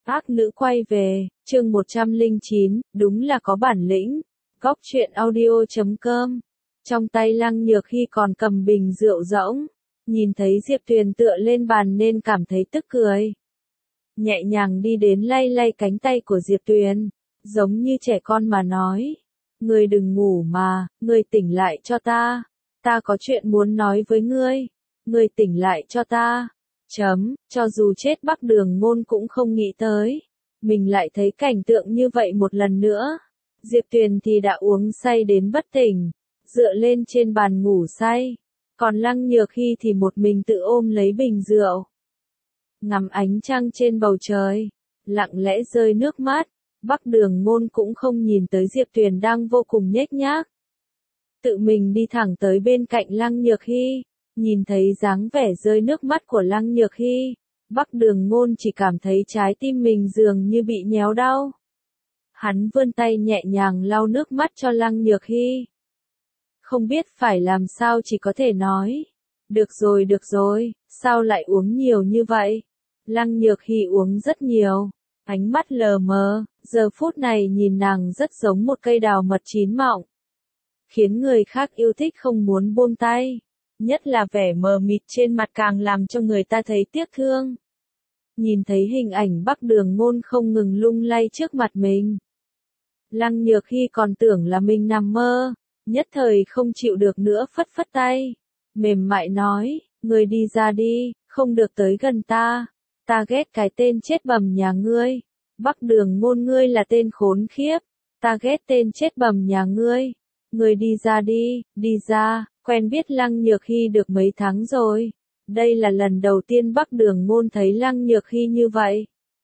Ác nữ quay về, chương 109, đúng là có bản lĩnh. Góc truyện audio.com. Trong tay Lăng Nhược Hy còn cầm bình rượu rỗng, nhìn thấy Diệp Tuyền tựa lên bàn nên cảm thấy tức cười. Nhẹ nhàng đi đến lay lay cánh tay của Diệp Tuyền, giống như trẻ con mà nói. Ngươi đừng ngủ mà, ngươi tỉnh lại cho ta. Ta có chuyện muốn nói với ngươi. Ngươi tỉnh lại cho ta. Cho dù chết Bắc Đường Ngôn cũng không nghĩ tới. Mình lại thấy cảnh tượng như vậy một lần nữa. Diệp Tuyền thì đã uống say đến bất tỉnh, dựa lên trên bàn ngủ say. Còn Lăng Nhược Hy thì một mình tự ôm lấy bình rượu. Ngắm ánh trăng trên bầu trời, lặng lẽ rơi nước mắt. Bắc Đường Ngôn cũng không nhìn tới Diệp Tuyền đang vô cùng nhếch nhác. Tự mình đi thẳng tới bên cạnh Lăng Nhược Hy. Nhìn thấy dáng vẻ rơi nước mắt của Lăng Nhược Hy, Bắc Đường Ngôn chỉ cảm thấy trái tim mình dường như bị nhéo đau. Hắn vươn tay nhẹ nhàng lau nước mắt cho Lăng Nhược Hy. Không biết phải làm sao, chỉ có thể nói. Được rồi, sao lại uống nhiều như vậy? Lăng Nhược Hy uống rất nhiều, ánh mắt lờ mờ, giờ phút này nhìn nàng rất giống một cây đào mật chín mọng. Khiến người khác yêu thích không muốn buông tay. Nhất là vẻ mờ mịt trên mặt càng làm cho người ta thấy tiếc thương. Nhìn thấy hình ảnh Bắc Đường Ngôn không ngừng lung lay trước mặt mình. Lăng Nhược Hy còn tưởng là mình nằm mơ, nhất thời không chịu được nữa phất phất tay. Mềm mại nói, ngươi đi ra đi, không được tới gần ta. Ta ghét cái tên chết bầm nhà ngươi. Bắc Đường Ngôn, ngươi là tên khốn khiếp. Ta ghét tên chết bầm nhà ngươi. Ngươi đi ra đi, đi ra. Quen biết Lăng Nhược Hy được mấy tháng rồi. Đây là lần đầu tiên Bắc Đường Ngôn thấy Lăng Nhược Hy như vậy.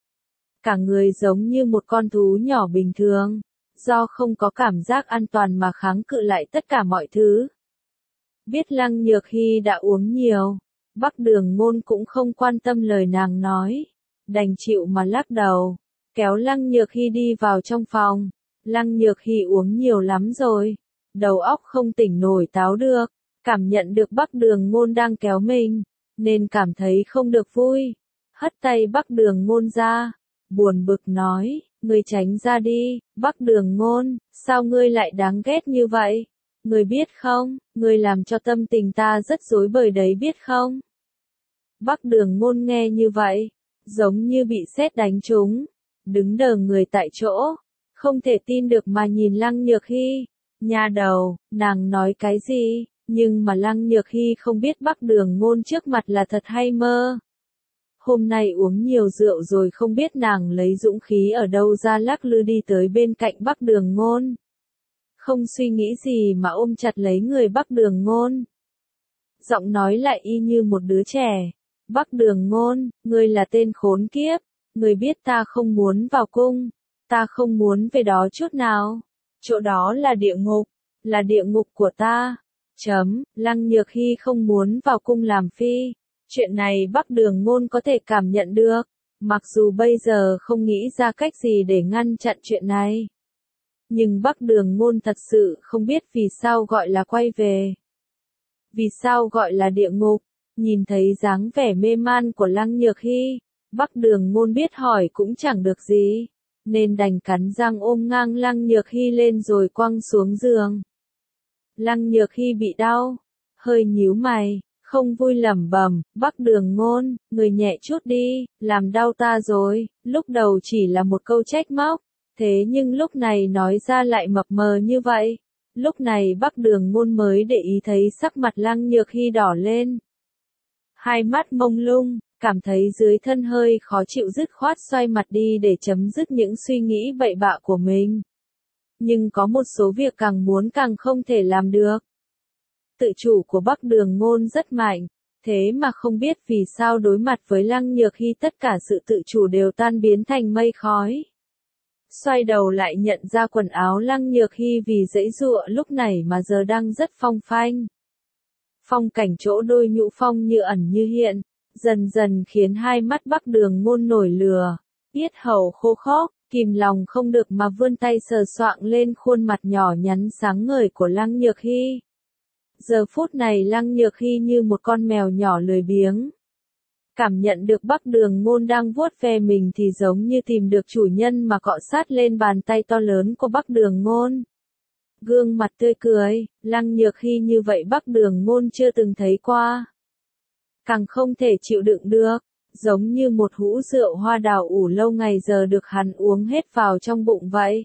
Cả người giống như một con thú nhỏ bình thường. Do không có cảm giác an toàn mà kháng cự lại tất cả mọi thứ. Biết Lăng Nhược Hy đã uống nhiều. Bắc Đường Ngôn cũng không quan tâm lời nàng nói. Đành chịu mà lắc đầu. Kéo Lăng Nhược Hy đi vào trong phòng. Lăng Nhược Hy uống nhiều lắm rồi. Đầu óc không tỉnh nổi táo được. Cảm nhận được Bắc Đường Ngôn đang kéo mình, nên cảm thấy không được vui. Hất tay Bắc Đường Ngôn ra, buồn bực nói, ngươi tránh ra đi. Bắc Đường Ngôn, sao ngươi lại đáng ghét như vậy? Ngươi biết không, ngươi làm cho tâm tình ta rất rối bời đấy biết không? Bắc Đường Ngôn nghe như vậy, giống như bị sét đánh trúng, đứng đờ người tại chỗ, không thể tin được mà nhìn Lăng Nhược Hy. Nha đầu, nàng nói cái gì? Nhưng mà Lăng Nhược Hy không biết Bắc Đường Ngôn trước mặt là thật hay mơ. Hôm nay uống nhiều rượu rồi, không biết nàng lấy dũng khí ở đâu ra lắc lư đi tới bên cạnh Bắc Đường Ngôn. Không suy nghĩ gì mà ôm chặt lấy người Bắc Đường Ngôn. Giọng nói lại y như một đứa trẻ. Bắc Đường Ngôn, ngươi là tên khốn kiếp. Ngươi biết ta không muốn vào cung. Ta không muốn về đó chút nào. Chỗ đó là địa ngục. Là địa ngục của ta. Lăng Nhược Hy không muốn vào cung làm phi. Chuyện này Bắc Đường Ngôn có thể cảm nhận được. Mặc dù bây giờ không nghĩ ra cách gì để ngăn chặn chuyện này. Nhưng Bắc Đường Ngôn thật sự không biết vì sao gọi là quay về. Vì sao gọi là địa ngục. Nhìn thấy dáng vẻ mê man của Lăng Nhược Hy, Bắc Đường Ngôn biết hỏi cũng chẳng được gì. Nên đành cắn răng ôm ngang Lăng Nhược Hy lên rồi quăng xuống giường. Lăng Nhược Hy bị đau, hơi nhíu mày, không vui lẩm bẩm, Bắc Đường Ngôn, người nhẹ chút đi, làm đau ta rồi. Lúc đầu chỉ là một câu trách móc, thế nhưng lúc này nói ra lại mập mờ như vậy. Lúc này Bắc Đường Ngôn mới để ý thấy sắc mặt Lăng Nhược Hy đỏ lên. Hai mắt mông lung, cảm thấy dưới thân hơi khó chịu, dứt khoát xoay mặt đi để chấm dứt những suy nghĩ bậy bạ của mình. Nhưng có một số việc càng muốn càng không thể làm được. Tự chủ của Bắc Đường Ngôn rất mạnh, thế mà không biết vì sao đối mặt với Lăng Nhược Hy tất cả sự tự chủ đều tan biến thành mây khói. Xoay đầu lại nhận ra quần áo Lăng Nhược Hy vì giãy giụa lúc này mà giờ đang rất phong phanh. Phong cảnh chỗ đôi nhũ phong như ẩn như hiện, dần dần khiến hai mắt Bắc Đường Ngôn nổi lửa, yết hầu khô khốc. Kìm lòng không được mà vươn tay sờ soạng lên khuôn mặt nhỏ nhắn sáng ngời của Lăng Nhược Hy. Giờ phút này Lăng Nhược Hy như một con mèo nhỏ lười biếng. Cảm nhận được Bắc Đường Ngôn đang vuốt ve mình thì giống như tìm được chủ nhân mà cọ sát lên bàn tay to lớn của Bắc Đường Ngôn. Gương mặt tươi cười, Lăng Nhược Hy như vậy Bắc Đường Ngôn chưa từng thấy qua. Càng không thể chịu đựng được, giống như một hũ rượu hoa đào ủ lâu ngày giờ được hắn uống hết vào trong bụng vậy.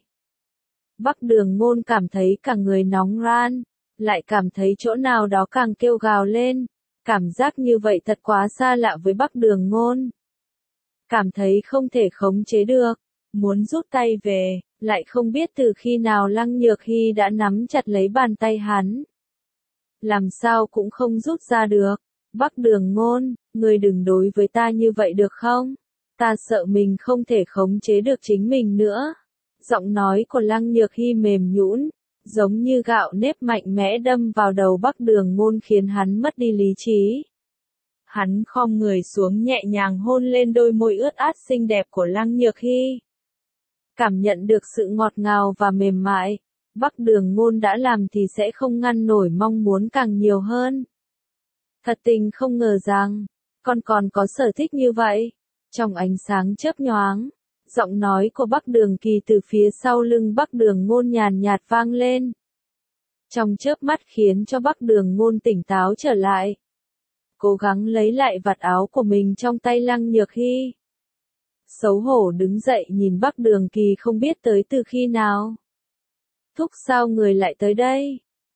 Bắc Đường Ngôn cảm thấy cả người nóng ran, lại cảm thấy chỗ nào đó càng kêu gào lên. Cảm giác như vậy thật quá xa lạ với Bắc Đường Ngôn. Cảm thấy không thể khống chế được, muốn rút tay về, lại không biết từ khi nào Lăng Nhược Hy đã nắm chặt lấy bàn tay hắn. Làm sao cũng không rút ra được. Bắc Đường Ngôn, ngươi đừng đối với ta như vậy được không? Ta sợ mình không thể khống chế được chính mình nữa. Giọng nói của Lăng Nhược Hy mềm nhũn, giống như gạo nếp mạnh mẽ đâm vào đầu Bắc Đường Ngôn khiến hắn mất đi lý trí. Hắn khom người xuống nhẹ nhàng hôn lên đôi môi ướt át xinh đẹp của Lăng Nhược Hy. Cảm nhận được sự ngọt ngào và mềm mại, Bắc Đường Ngôn đã làm thì sẽ không ngăn nổi mong muốn càng nhiều hơn. Thật tình không ngờ rằng, con còn có sở thích như vậy. Trong ánh sáng chớp nhoáng, giọng nói của Bắc Đường Kỳ từ phía sau lưng Bắc Đường Ngôn nhàn nhạt vang lên. Trong chớp mắt khiến cho Bắc Đường Ngôn tỉnh táo trở lại. Cố gắng lấy lại vạt áo của mình trong tay Lăng Nhược Hy. Xấu hổ đứng dậy nhìn Bắc Đường Kỳ không biết tới từ khi nào. Thúc sao người lại tới đây?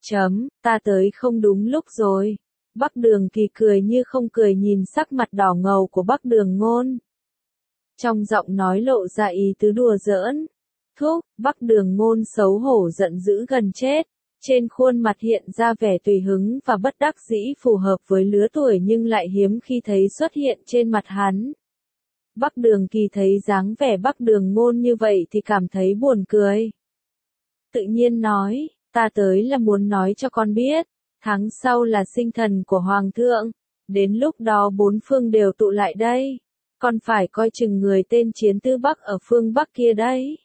Ta tới không đúng lúc rồi. Bắc Đường Kỳ cười như không cười nhìn sắc mặt đỏ ngầu của Bắc Đường Ngôn. Trong giọng nói lộ ra ý tứ đùa giỡn. Thúc, Bắc Đường Ngôn xấu hổ giận dữ gần chết. Trên khuôn mặt hiện ra vẻ tùy hứng và bất đắc dĩ phù hợp với lứa tuổi nhưng lại hiếm khi thấy xuất hiện trên mặt hắn. Bắc Đường Kỳ thấy dáng vẻ Bắc Đường Ngôn như vậy thì cảm thấy buồn cười. Tự nhiên nói, ta tới là muốn nói cho con biết, tháng sau là sinh thần của Hoàng thượng, đến lúc đó bốn phương đều tụ lại đây, con phải coi chừng người tên Chiến Tư Bắc ở phương Bắc kia đấy.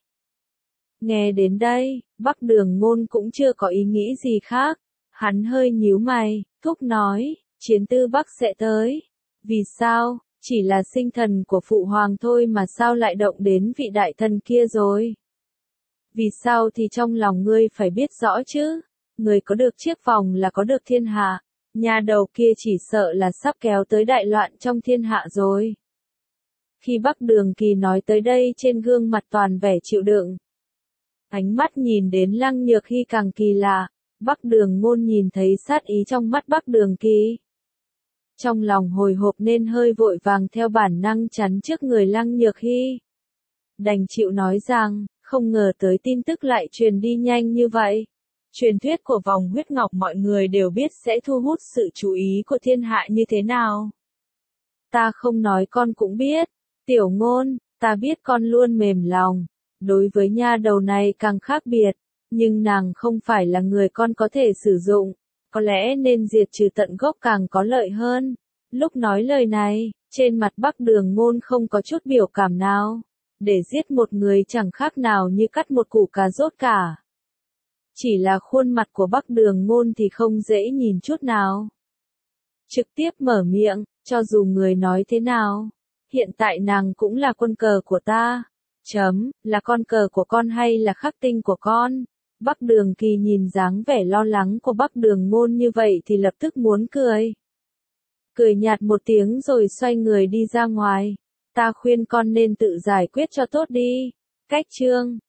Nghe đến đây, Bắc Đường Ngôn cũng chưa có ý nghĩ gì khác, hắn hơi nhíu mày, thúc nói, Chiến Tư Bắc sẽ tới. Vì sao? Chỉ là sinh thần của Phụ Hoàng thôi mà sao lại động đến vị đại thần kia rồi? Vì sao thì trong lòng ngươi phải biết rõ chứ? Người có được chiếc vòng là có được thiên hạ, nhà đầu kia chỉ sợ là sắp kéo tới đại loạn trong thiên hạ rồi. Khi Bắc Đường Kỳ nói tới đây trên gương mặt toàn vẻ chịu đựng. Ánh mắt nhìn đến Lăng Nhược Hy càng kỳ lạ, Bắc Đường Ngôn nhìn thấy sát ý trong mắt Bắc Đường Kỳ. Trong lòng hồi hộp nên hơi vội vàng theo bản năng chắn trước người Lăng Nhược Hy. Đành chịu nói rằng, không ngờ tới tin tức lại truyền đi nhanh như vậy. Truyền thuyết của vòng huyết ngọc mọi người đều biết sẽ thu hút sự chú ý của thiên hạ như thế nào. Ta không nói con cũng biết, Tiểu Ngôn, ta biết con luôn mềm lòng, đối với nha đầu này càng khác biệt, nhưng nàng không phải là người con có thể sử dụng, có lẽ nên diệt trừ tận gốc càng có lợi hơn. Lúc nói lời này, trên mặt Bắc Đường Ngôn không có chút biểu cảm nào, để giết một người chẳng khác nào như cắt một củ cà rốt cả. Chỉ là khuôn mặt của Bắc Đường Ngôn thì không dễ nhìn chút nào. Trực tiếp mở miệng, cho dù người nói thế nào, hiện tại nàng cũng là quân cờ của ta. Là con cờ của con hay là khắc tinh của con? Bắc Đường Kỳ nhìn dáng vẻ lo lắng của Bắc Đường Ngôn như vậy thì lập tức muốn cười. Cười nhạt một tiếng rồi xoay người đi ra ngoài. Ta khuyên con nên tự giải quyết cho tốt đi. Cách chương